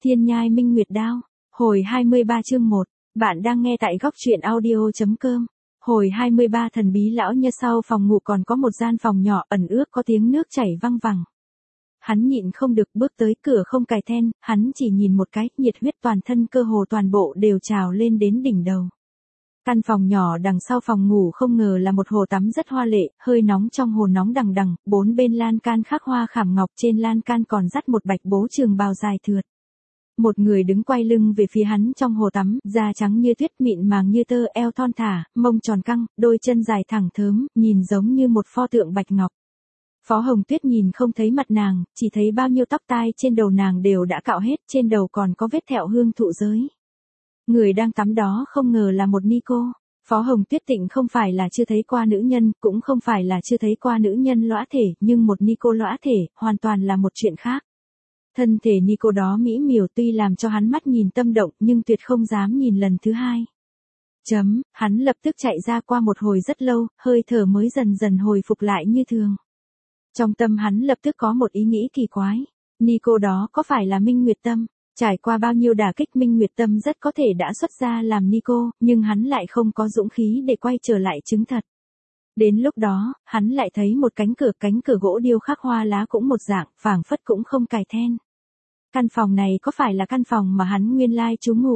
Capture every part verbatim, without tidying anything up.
Thiên nhai minh nguyệt đao. Hồi hai mươi ba chương một. Bạn đang nghe tại góc truyện audio.com. Hồi hai mươi ba thần bí lão như sau phòng ngủ còn có một gian phòng nhỏ ẩn ước có tiếng nước chảy văng vẳng. Hắn nhịn không được bước tới cửa không cài then, hắn chỉ nhìn một cái, nhiệt huyết toàn thân cơ hồ toàn bộ đều trào lên đến đỉnh đầu. Căn phòng nhỏ đằng sau phòng ngủ không ngờ là một hồ tắm rất hoa lệ, hơi nóng trong hồ nóng đằng đằng, bốn bên lan can khắc hoa khảm ngọc, trên lan can còn dắt một bạch bố trường bào dài thượt. Một người đứng quay lưng về phía hắn trong hồ tắm, da trắng như tuyết, mịn màng như tơ, eo thon thả, mông tròn căng, đôi chân dài thẳng thớm, nhìn giống như một pho tượng bạch ngọc. Phó Hồng Tuyết nhìn không thấy mặt nàng, chỉ thấy bao nhiêu tóc tai trên đầu nàng đều đã cạo hết, trên đầu còn có vết thẹo hương thụ giới. Người đang tắm đó không ngờ là một ni cô. Phó Hồng Tuyết Tịnh không phải là chưa thấy qua nữ nhân, cũng không phải là chưa thấy qua nữ nhân lõa thể, nhưng một ni cô lõa thể, hoàn toàn là một chuyện khác. Thân thể ni cô đó mỹ miều tuy làm cho hắn mắt nhìn tâm động, nhưng tuyệt không dám nhìn lần thứ hai. Chấm, hắn lập tức chạy ra qua một hồi rất lâu, hơi thở mới dần dần hồi phục lại như thường. Trong tâm hắn lập tức có một ý nghĩ kỳ quái. Ni cô đó có phải là Minh Nguyệt Tâm? Trải qua bao nhiêu đả kích, Minh Nguyệt Tâm rất có thể đã xuất ra làm ni cô, nhưng hắn lại không có dũng khí để quay trở lại chứng thật. Đến lúc đó, hắn lại thấy một cánh cửa, cánh cửa gỗ điêu khắc hoa lá cũng một dạng, phảng phất cũng không cài then. Căn phòng này có phải là căn phòng mà hắn nguyên lai trú ngụ?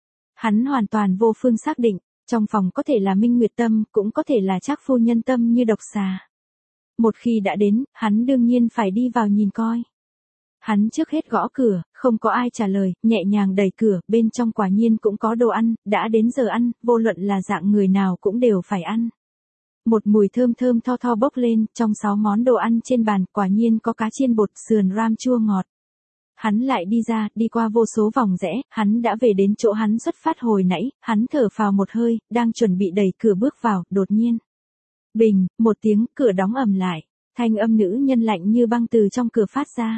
Hắn hoàn toàn vô phương xác định, trong phòng có thể là Minh Nguyệt Tâm, cũng có thể là Trác phu nhân tâm như độc xà. Một khi đã đến, hắn đương nhiên phải đi vào nhìn coi. Hắn trước hết gõ cửa, không có ai trả lời, nhẹ nhàng đẩy cửa, bên trong quả nhiên cũng có đồ ăn, đã đến giờ ăn, vô luận là dạng người nào cũng đều phải ăn. Một mùi thơm thơm tho tho bốc lên, trong sáu món đồ ăn trên bàn, quả nhiên có cá chiên bột, sườn ram chua ngọt. Hắn lại đi ra, đi qua vô số vòng rẽ, hắn đã về đến chỗ hắn xuất phát hồi nãy, hắn thở phào một hơi, đang chuẩn bị đẩy cửa bước vào, đột nhiên. Bình, một tiếng, cửa đóng ầm lại, thanh âm nữ nhân lạnh như băng từ trong cửa phát ra.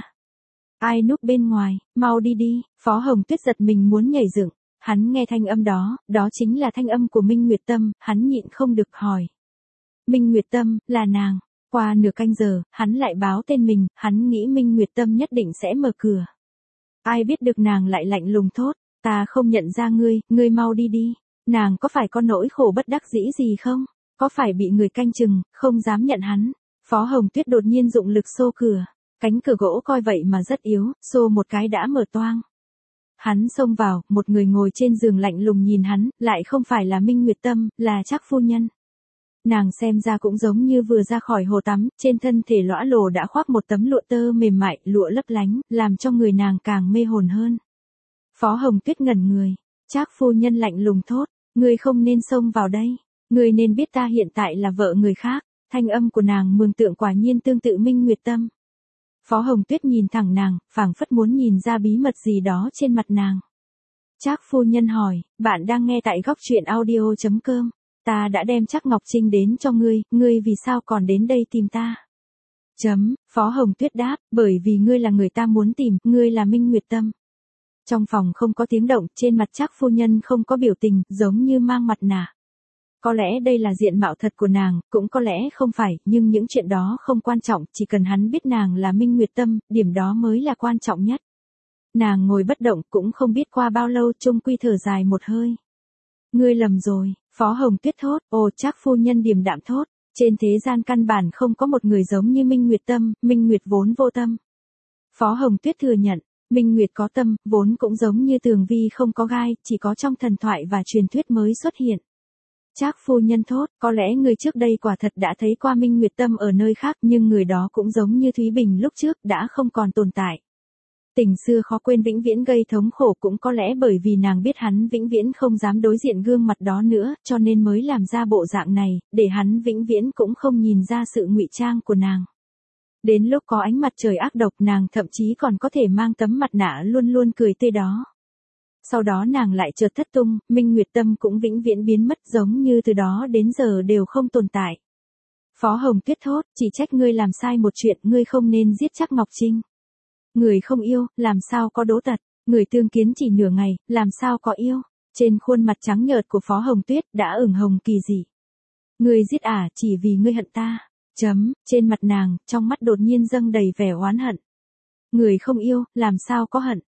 Ai núp bên ngoài, mau đi đi. Phó Hồng Tuyết giật mình muốn nhảy dựng, hắn nghe thanh âm đó, đó chính là thanh âm của Minh Nguyệt Tâm, hắn nhịn không được hỏi. Minh Nguyệt Tâm, là nàng. Qua nửa canh giờ, hắn lại báo tên mình, hắn nghĩ Minh Nguyệt Tâm nhất định sẽ mở cửa. Ai biết được nàng lại lạnh lùng thốt, ta không nhận ra ngươi, ngươi mau đi đi. Nàng có phải có nỗi khổ bất đắc dĩ gì không? Có phải bị người canh chừng, không dám nhận hắn? Phó Hồng Tuyết đột nhiên dụng lực xô cửa. Cánh cửa gỗ coi vậy mà rất yếu, xô một cái đã mở toang. Hắn xông vào, một người ngồi trên giường lạnh lùng nhìn hắn, lại không phải là Minh Nguyệt Tâm, là Trác phu nhân. Nàng xem ra cũng giống như vừa ra khỏi hồ tắm, trên thân thể lõa lồ đã khoác một tấm lụa tơ mềm mại, lụa lấp lánh, làm cho người nàng càng mê hồn hơn. Phó Hồng Tuyết ngẩn người, Trác phu nhân lạnh lùng thốt, ngươi không nên xông vào đây, ngươi nên biết ta hiện tại là vợ người khác. Thanh âm của nàng mường tượng quả nhiên tương tự Minh Nguyệt Tâm. Phó Hồng Tuyết nhìn thẳng nàng, phảng phất muốn nhìn ra bí mật gì đó trên mặt nàng. Trác phu nhân hỏi, bạn đang nghe tại góc truyện audio.com, ta đã đem Trác Ngọc Trinh đến cho ngươi, ngươi vì sao còn đến đây tìm ta? Chấm, Phó Hồng Tuyết đáp, bởi vì ngươi là người ta muốn tìm, ngươi là Minh Nguyệt Tâm. Trong phòng không có tiếng động, trên mặt Trác phu nhân không có biểu tình, giống như mang mặt nạ. Có lẽ đây là diện mạo thật của nàng, cũng có lẽ không phải, nhưng những chuyện đó không quan trọng, chỉ cần hắn biết nàng là Minh Nguyệt Tâm, điểm đó mới là quan trọng nhất. Nàng ngồi bất động, cũng không biết qua bao lâu, chung quy thở dài một hơi. Ngươi lầm rồi, Phó Hồng Tuyết thốt, ồ Trác phu nhân điềm đạm thốt, trên thế gian căn bản không có một người giống như Minh Nguyệt Tâm, Minh Nguyệt vốn vô tâm. Phó Hồng Tuyết thừa nhận, Minh Nguyệt có tâm, vốn cũng giống như tường vi không có gai, chỉ có trong thần thoại và truyền thuyết mới xuất hiện. Trác phu nhân thốt, có lẽ người trước đây quả thật đã thấy qua Minh Nguyệt Tâm ở nơi khác, nhưng người đó cũng giống như Thúy Bình lúc trước, đã không còn tồn tại. Tình xưa khó quên vĩnh viễn gây thống khổ, cũng có lẽ bởi vì nàng biết hắn vĩnh viễn không dám đối diện gương mặt đó nữa, cho nên mới làm ra bộ dạng này, để hắn vĩnh viễn cũng không nhìn ra sự ngụy trang của nàng. Đến lúc có ánh mặt trời ác độc, nàng thậm chí còn có thể mang tấm mặt nạ luôn luôn cười tươi đó. Sau đó nàng lại chợt thất tung, Minh Nguyệt Tâm cũng vĩnh viễn biến mất, giống như từ đó đến giờ đều không tồn tại. Phó Hồng Tuyết thốt, chỉ trách ngươi làm sai một chuyện, ngươi không nên giết Trác Ngọc Trinh. Người không yêu, làm sao có đố tật, người tương kiến chỉ nửa ngày, làm sao có yêu. Trên khuôn mặt trắng nhợt của Phó Hồng Tuyết đã ửng hồng kỳ dị. Ngươi giết ả chỉ vì ngươi hận ta. Chấm, trên mặt nàng, trong mắt đột nhiên dâng đầy vẻ oán hận. Người không yêu, làm sao có hận.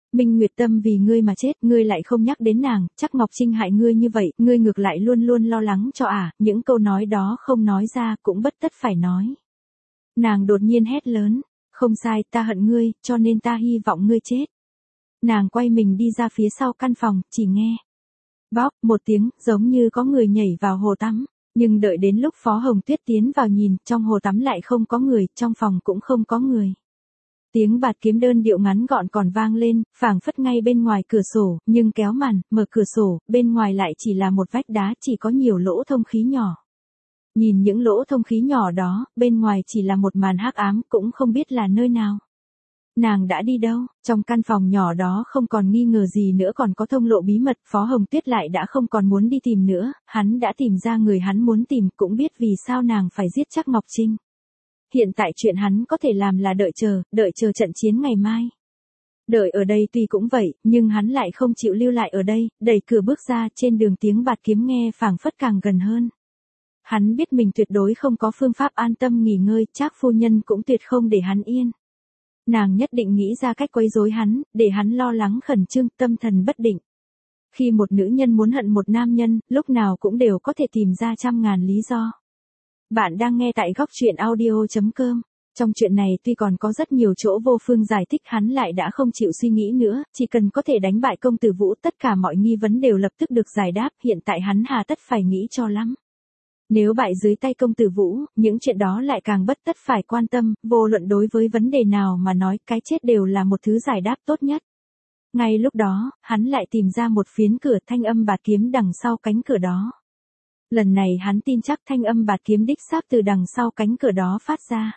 Minh Nguyệt Tâm vì ngươi mà chết, ngươi lại không nhắc đến nàng, chắc Ngọc Trinh hại ngươi như vậy, ngươi ngược lại luôn luôn lo lắng cho ả, à, những câu nói đó không nói ra cũng bất tất phải nói. Nàng đột nhiên hét lớn, không sai, ta hận ngươi, cho nên ta hy vọng ngươi chết. Nàng quay mình đi ra phía sau căn phòng, chỉ nghe. Bóp, một tiếng, giống như có người nhảy vào hồ tắm, nhưng đợi đến lúc Phó Hồng Tuyết tiến vào nhìn, trong hồ tắm lại không có người, trong phòng cũng không có người. Tiếng bạt kiếm đơn điệu ngắn gọn còn vang lên, phảng phất ngay bên ngoài cửa sổ, nhưng kéo màn, mở cửa sổ, bên ngoài lại chỉ là một vách đá chỉ có nhiều lỗ thông khí nhỏ. Nhìn những lỗ thông khí nhỏ đó, bên ngoài chỉ là một màn hắc ám, cũng không biết là nơi nào. Nàng đã đi đâu? Trong căn phòng nhỏ đó không còn nghi ngờ gì nữa, còn có thông lộ bí mật, Phó Hồng Tuyết lại đã không còn muốn đi tìm nữa, hắn đã tìm ra người hắn muốn tìm, cũng biết vì sao nàng phải giết chắc Ngọc Trinh. Hiện tại chuyện hắn có thể làm là đợi chờ, đợi chờ trận chiến ngày mai. Đợi ở đây tuy cũng vậy, nhưng hắn lại không chịu lưu lại ở đây, đẩy cửa bước ra, trên đường tiếng bạt kiếm nghe phảng phất càng gần hơn. Hắn biết mình tuyệt đối không có phương pháp an tâm nghỉ ngơi, Trác phu nhân cũng tuyệt không để hắn yên. Nàng nhất định nghĩ ra cách quấy rối hắn, để hắn lo lắng khẩn trương, tâm thần bất định. Khi một nữ nhân muốn hận một nam nhân, lúc nào cũng đều có thể tìm ra trăm ngàn lý do. Bạn đang nghe tại góc truyện audio chấm com. Trong chuyện này tuy còn có rất nhiều chỗ vô phương giải thích, hắn lại đã không chịu suy nghĩ nữa, chỉ cần có thể đánh bại công tử Vũ, tất cả mọi nghi vấn đều lập tức được giải đáp, hiện tại hắn hà tất phải nghĩ cho lắm. Nếu bại dưới tay công tử Vũ, những chuyện đó lại càng bất tất phải quan tâm, vô luận đối với vấn đề nào mà nói, cái chết đều là một thứ giải đáp tốt nhất. Ngay lúc đó, hắn lại tìm ra một phiến cửa, thanh âm bạt kiếm đằng sau cánh cửa đó. Lần này hắn tin chắc thanh âm bạt kiếm đích xác từ đằng sau cánh cửa đó phát ra.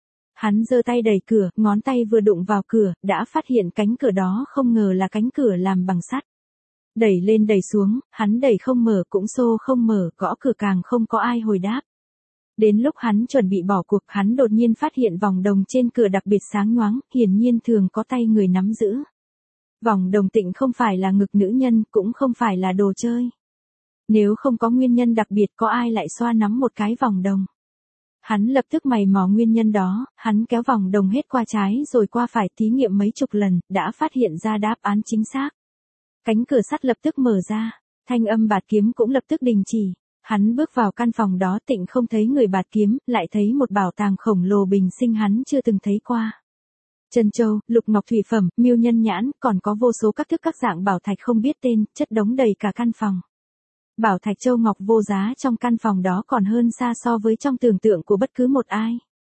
Hắn giơ tay đẩy cửa, ngón tay vừa đụng vào cửa, đã phát hiện cánh cửa đó không ngờ là cánh cửa làm bằng sắt. Đẩy lên đẩy xuống, hắn đẩy không mở cũng xô không mở, gõ cửa càng không có ai hồi đáp. Đến lúc hắn chuẩn bị bỏ cuộc, hắn đột nhiên phát hiện vòng đồng trên cửa đặc biệt sáng nhoáng, hiển nhiên thường có tay người nắm giữ. Vòng đồng tịnh không phải là ngực nữ nhân, cũng không phải là đồ chơi. Nếu không có nguyên nhân đặc biệt, có ai lại xoa nắm một cái vòng đồng. Hắn lập tức mày mò nguyên nhân đó, hắn kéo vòng đồng hết qua trái rồi qua phải, thí nghiệm mấy chục lần, đã phát hiện ra đáp án chính xác. Cánh cửa sắt lập tức mở ra, thanh âm bạt kiếm cũng lập tức đình chỉ. Hắn bước vào căn phòng đó, tịnh không thấy người bạt kiếm, lại thấy một bảo tàng khổng lồ bình sinh hắn chưa từng thấy qua. Trân châu, lục ngọc thủy phẩm, miêu nhân nhãn, còn có vô số các thức các dạng bảo thạch không biết tên, chất đống đầy cả căn phòng. Bảo thạch châu ngọc vô giá trong căn phòng đó còn hơn xa so với trong tưởng tượng của bất cứ một ai.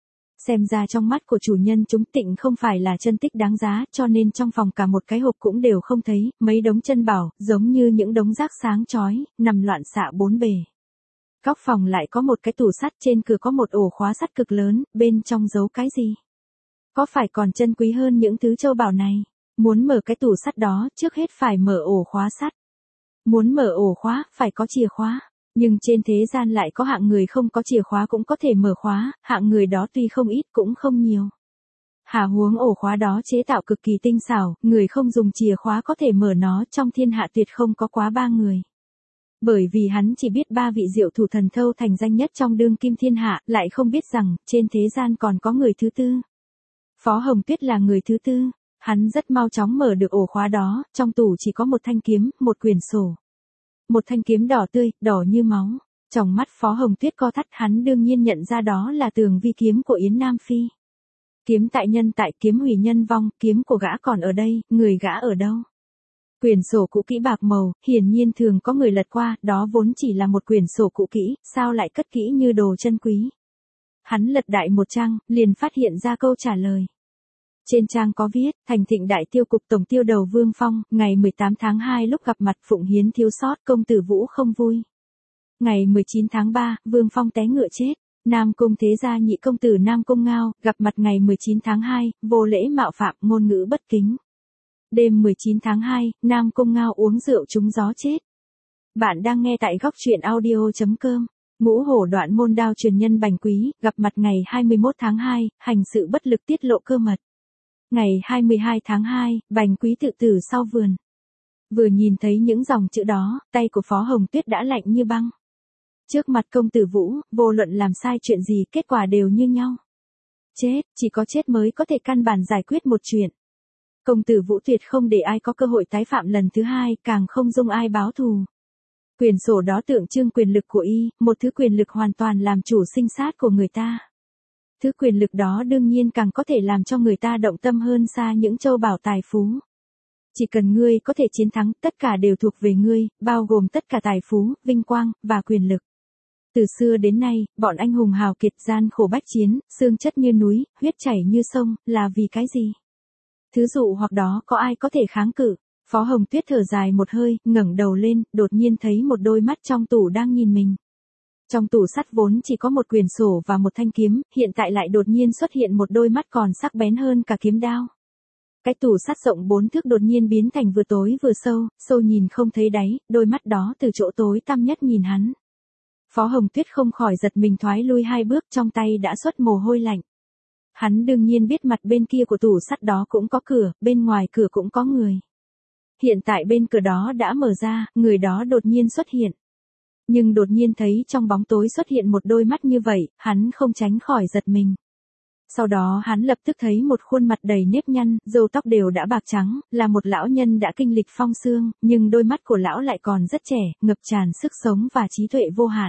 Xem ra trong mắt của chủ nhân chúng tịnh không phải là chân tích đáng giá, cho nên trong phòng cả một cái hộp cũng đều không thấy, mấy đống chân bảo, giống như những đống rác sáng chói, nằm loạn xạ bốn bề. Góc phòng lại có một cái tủ sắt, trên cửa có một ổ khóa sắt cực lớn, bên trong giấu cái gì? Có phải còn chân quý hơn những thứ châu bảo này? Muốn mở cái tủ sắt đó, trước hết phải mở ổ khóa sắt. Muốn mở ổ khóa, phải có chìa khóa. Nhưng trên thế gian lại có hạng người không có chìa khóa cũng có thể mở khóa, hạng người đó tuy không ít cũng không nhiều. Hà huống ổ khóa đó chế tạo cực kỳ tinh xảo, người không dùng chìa khóa có thể mở nó, trong thiên hạ tuyệt không có quá ba người. Bởi vì hắn chỉ biết ba vị diệu thủ thần thâu thành danh nhất trong đương kim thiên hạ, lại không biết rằng, trên thế gian còn có người thứ tư. Phó Hồng Tuyết là người thứ tư. Hắn rất mau chóng mở được ổ khóa đó, trong tủ chỉ có một thanh kiếm, một quyển sổ. Một thanh kiếm đỏ tươi, đỏ như máu. Trong mắt Phó Hồng Tuyết co thắt, hắn đương nhiên nhận ra đó là tường vi kiếm của Yến Nam Phi. Kiếm tại nhân tại, kiếm hủy nhân vong, kiếm của gã còn ở đây, người gã ở đâu? Quyển sổ cũ kỹ bạc màu, hiển nhiên thường có người lật qua, đó vốn chỉ là một quyển sổ cũ kỹ, sao lại cất kỹ như đồ chân quý? Hắn lật đại một trang, liền phát hiện ra câu trả lời. Trên trang có viết, Thành Thịnh Đại Tiêu Cục Tổng Tiêu Đầu Vương Phong, ngày mười tám tháng hai lúc gặp mặt Phụng Hiến thiếu sót, công tử Vũ không vui. Ngày mười chín tháng ba, Vương Phong té ngựa chết. Nam Cung thế gia nhị công tử Nam Cung Ngao, gặp mặt ngày mười chín tháng hai, vô lễ mạo phạm, ngôn ngữ bất kính. Đêm mười chín tháng hai, Nam Cung Ngao uống rượu trúng gió chết. Bạn đang nghe tại góc truyện audio chấm com. Ngũ hổ đoạn môn đao truyền nhân Bành Quý, gặp mặt ngày hai mươi mốt tháng hai, hành sự bất lực tiết lộ cơ mật. Ngày hai mươi hai tháng hai, Bành Quý tự tử sau vườn. Vừa nhìn thấy những dòng chữ đó, tay của Phó Hồng Tuyết đã lạnh như băng. Trước mặt công tử Vũ, vô luận làm sai chuyện gì, kết quả đều như nhau. Chết, chỉ có chết mới có thể căn bản giải quyết một chuyện. Công tử Vũ tuyệt không để ai có cơ hội tái phạm lần thứ hai, càng không dung ai báo thù. Quyển sổ đó tượng trưng quyền lực của y, một thứ quyền lực hoàn toàn làm chủ sinh sát của người ta. Thứ quyền lực đó đương nhiên càng có thể làm cho người ta động tâm hơn xa những châu bảo tài phú. Chỉ cần ngươi có thể chiến thắng, tất cả đều thuộc về ngươi, bao gồm tất cả tài phú, vinh quang, và quyền lực. Từ xưa đến nay, bọn anh hùng hào kiệt gian khổ bách chiến, xương chất như núi, huyết chảy như sông, là vì cái gì? Thứ dụ hoặc đó có ai có thể kháng cự? Phó Hồng Tuyết thở dài một hơi, ngẩng đầu lên, đột nhiên thấy một đôi mắt trong tủ đang nhìn mình. Trong tủ sắt vốn chỉ có một quyển sổ và một thanh kiếm, hiện tại lại đột nhiên xuất hiện một đôi mắt còn sắc bén hơn cả kiếm đao. Cái tủ sắt rộng bốn thước đột nhiên biến thành vừa tối vừa sâu, sâu nhìn không thấy đáy, đôi mắt đó từ chỗ tối tăm nhất nhìn hắn. Phó Hồng Tuyết không khỏi giật mình thoái lui hai bước, trong tay đã xuất mồ hôi lạnh. Hắn đương nhiên biết mặt bên kia của tủ sắt đó cũng có cửa, bên ngoài cửa cũng có người. Hiện tại bên cửa đó đã mở ra, người đó đột nhiên xuất hiện. Nhưng đột nhiên thấy trong bóng tối xuất hiện một đôi mắt như vậy, hắn không tránh khỏi giật mình. Sau đó hắn lập tức thấy một khuôn mặt đầy nếp nhăn, râu tóc đều đã bạc trắng, là một lão nhân đã kinh lịch phong sương, nhưng đôi mắt của lão lại còn rất trẻ, ngập tràn sức sống và trí tuệ vô hạn.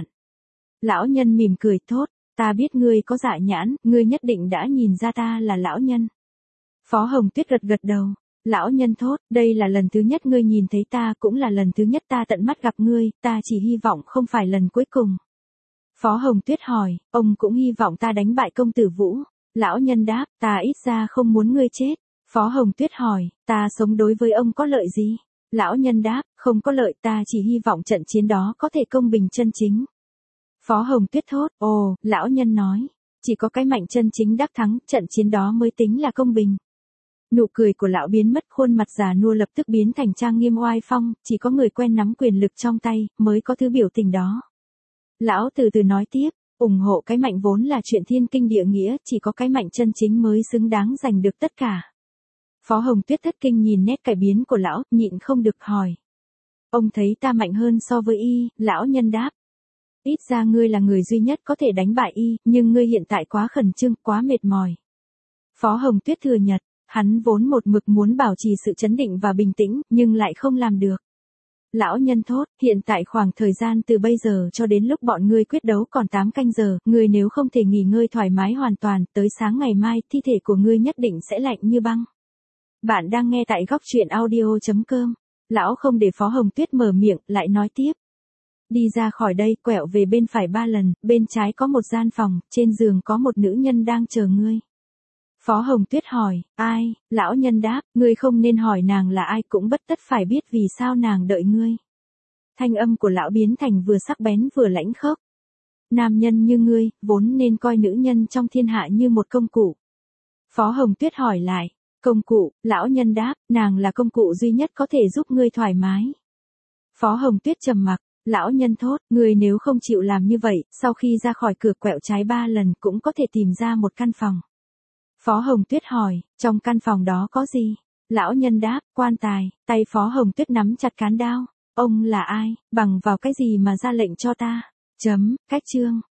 Lão nhân mỉm cười thốt, ta biết ngươi có dạ nhãn, ngươi nhất định đã nhìn ra ta là lão nhân. Phó Hồng Tuyết gật gật đầu. Lão nhân thốt, đây là lần thứ nhất ngươi nhìn thấy ta, cũng là lần thứ nhất ta tận mắt gặp ngươi, ta chỉ hy vọng không phải lần cuối cùng. Phó Hồng Tuyết hỏi, ông cũng hy vọng ta đánh bại công tử Vũ. Lão nhân đáp, ta ít ra không muốn ngươi chết. Phó Hồng Tuyết hỏi, ta sống đối với ông có lợi gì? Lão nhân đáp, không có lợi, ta chỉ hy vọng trận chiến đó có thể công bình chân chính. Phó Hồng Tuyết thốt, ồ, lão nhân nói, chỉ có cái mạnh chân chính đắc thắng, trận chiến đó mới tính là công bình. Nụ cười của lão biến mất, khuôn mặt già nua lập tức biến thành trang nghiêm oai phong, chỉ có người quen nắm quyền lực trong tay, mới có thứ biểu tình đó. Lão từ từ nói tiếp, ủng hộ cái mạnh vốn là chuyện thiên kinh địa nghĩa, chỉ có cái mạnh chân chính mới xứng đáng giành được tất cả. Phó Hồng Tuyết thất kinh nhìn nét cải biến của lão, nhịn không được hỏi. Ông thấy ta mạnh hơn so với y, lão nhân đáp. Ít ra ngươi là người duy nhất có thể đánh bại y, nhưng ngươi hiện tại quá khẩn trương, quá mệt mỏi. Phó Hồng Tuyết thừa nhận. Hắn vốn một mực muốn bảo trì sự chấn định và bình tĩnh, nhưng lại không làm được. Lão nhân thốt, hiện tại khoảng thời gian từ bây giờ cho đến lúc bọn ngươi quyết đấu còn tám canh giờ, ngươi nếu không thể nghỉ ngơi thoải mái hoàn toàn, tới sáng ngày mai, thi thể của ngươi nhất định sẽ lạnh như băng. Bạn đang nghe tại góc truyện audio chấm com. Lão không để Phó Hồng Tuyết mở miệng, lại nói tiếp. Đi ra khỏi đây, quẹo về bên phải ba lần, bên trái có một gian phòng, trên giường có một nữ nhân đang chờ ngươi. Phó Hồng Tuyết hỏi, ai? Lão nhân đáp, ngươi không nên hỏi nàng là ai, cũng bất tất phải biết vì sao nàng đợi ngươi. Thanh âm của lão biến thành vừa sắc bén vừa lãnh khốc. Nam nhân như ngươi, vốn nên coi nữ nhân trong thiên hạ như một công cụ. Phó Hồng Tuyết hỏi lại, công cụ? Lão nhân đáp, nàng là công cụ duy nhất có thể giúp ngươi thoải mái. Phó Hồng Tuyết trầm mặc, lão nhân thốt, ngươi nếu không chịu làm như vậy, sau khi ra khỏi cửa quẹo trái ba lần cũng có thể tìm ra một căn phòng. Phó Hồng Tuyết hỏi, trong căn phòng đó có gì? Lão nhân đáp, quan tài. Tay Phó Hồng Tuyết nắm chặt cán đao. Ông là ai? Bằng vào cái gì mà ra lệnh cho ta? Chấm, cách chương.